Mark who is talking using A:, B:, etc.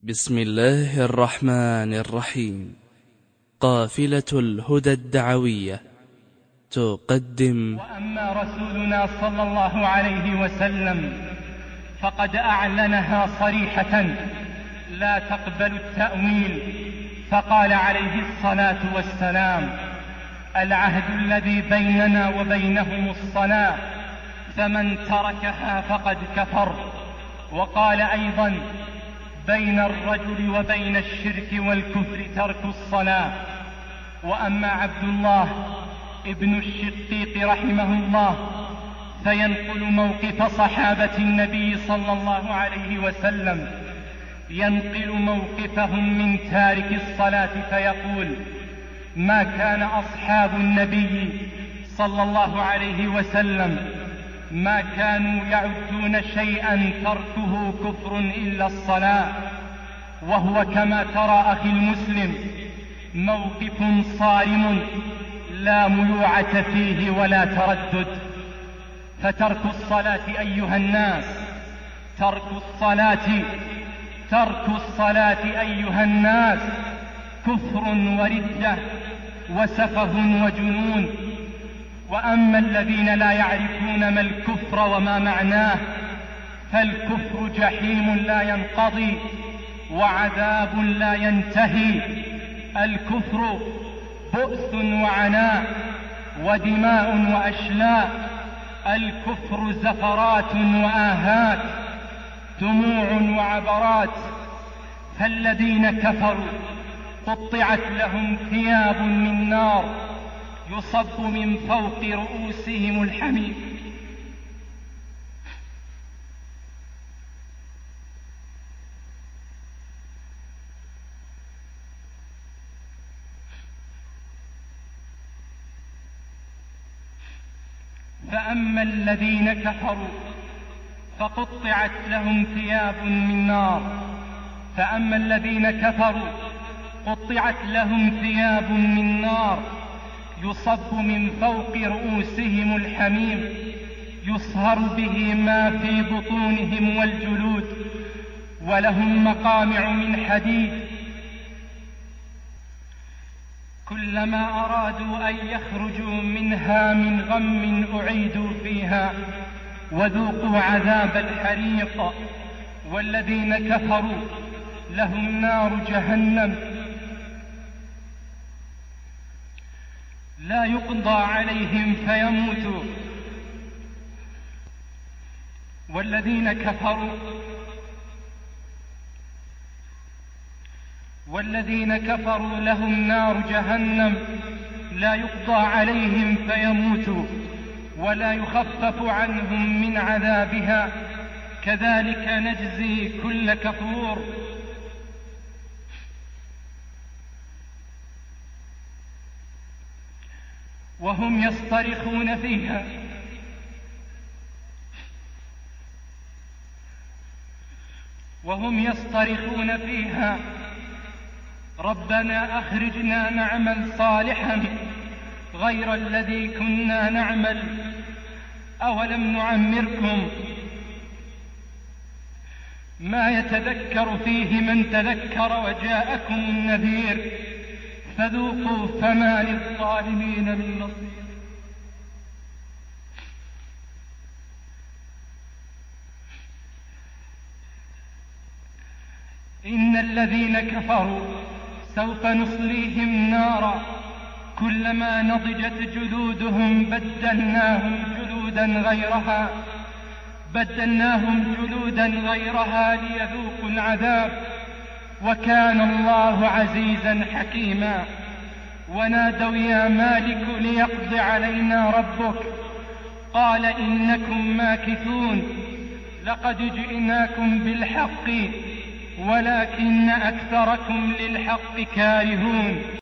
A: بسم الله الرحمن الرحيم. قافلة الهدى الدعوية تقدم:
B: وأما رسولنا صلى الله عليه وسلم فقد أعلنها صريحة لا تقبل التأويل، فقال عليه الصلاة والسلام: العهد الذي بيننا وبينهم الصلاة، فمن تركها فقد كفر. وقال أيضا: بين الرجل وبين الشرك والكفر ترك الصلاة. وأما عبد الله ابن الشقيق رحمه الله فينقل موقف صحابة النبي صلى الله عليه وسلم، ينقل موقفهم من تارك الصلاة فيقول: ما كان أصحاب النبي صلى الله عليه وسلم ما كانوا يعدون شيئا تركه كفر إلا الصلاة. وهو كما ترى أخي المسلم موقف صارم لا ميوعة فيه ولا تردد. فترك الصلاة أيها الناس، ترك الصلاة أيها الناس كفر وردة وسفه وجنون. وأما الذين لا يعرفون ما الكفر وما معناه فالكفر جحيم لا ينقضي وعذاب لا ينتهي. الكفر بؤس وعناء ودماء وأشلاء. الكفر زفرات وآهات، دموع وعبرات. فالذين كفروا قطعت لهم ثياب من نار يصب من فوق رؤوسهم الحميم. فأما الذين كفروا فقطعت لهم ثياب من نار. فأما الذين كفروا قطعت لهم ثياب من نار يصب من فوق رؤوسهم الحميم، يصهر به ما في بطونهم والجلود، ولهم مقامع من حديد. كلما أرادوا أن يخرجوا منها من غم أعيدوا فيها وذوقوا عذاب الحريق. والذين كفروا لهم نار جهنم لا يقضى عليهم فيموتوا. والذين كفروا لهم نار جهنم لا يقضى عليهم فيموتوا ولا يخفف عنهم من عذابها، كذلك نجزي كل كفور. وهم يصطرخون فيها: ربنا أخرجنا نعمل صالحا غير الذي كنا نعمل، أولم نعمركم ما يتذكر فيه من تذكر وجاءكم النذير، فذوقوا فما للظالمين من نصير. إن الذين كفروا سوف نصليهم نارا كلما نضجت جلودهم بدلناهم جلودا غيرها ليذوقوا العذاب، وكان الله عزيزا حكيما. ونادوا: يا مالك ليقض علينا ربك، قال: إنكم ماكثون. لقد جئناكم بالحق ولكن أكثركم للحق كارهون.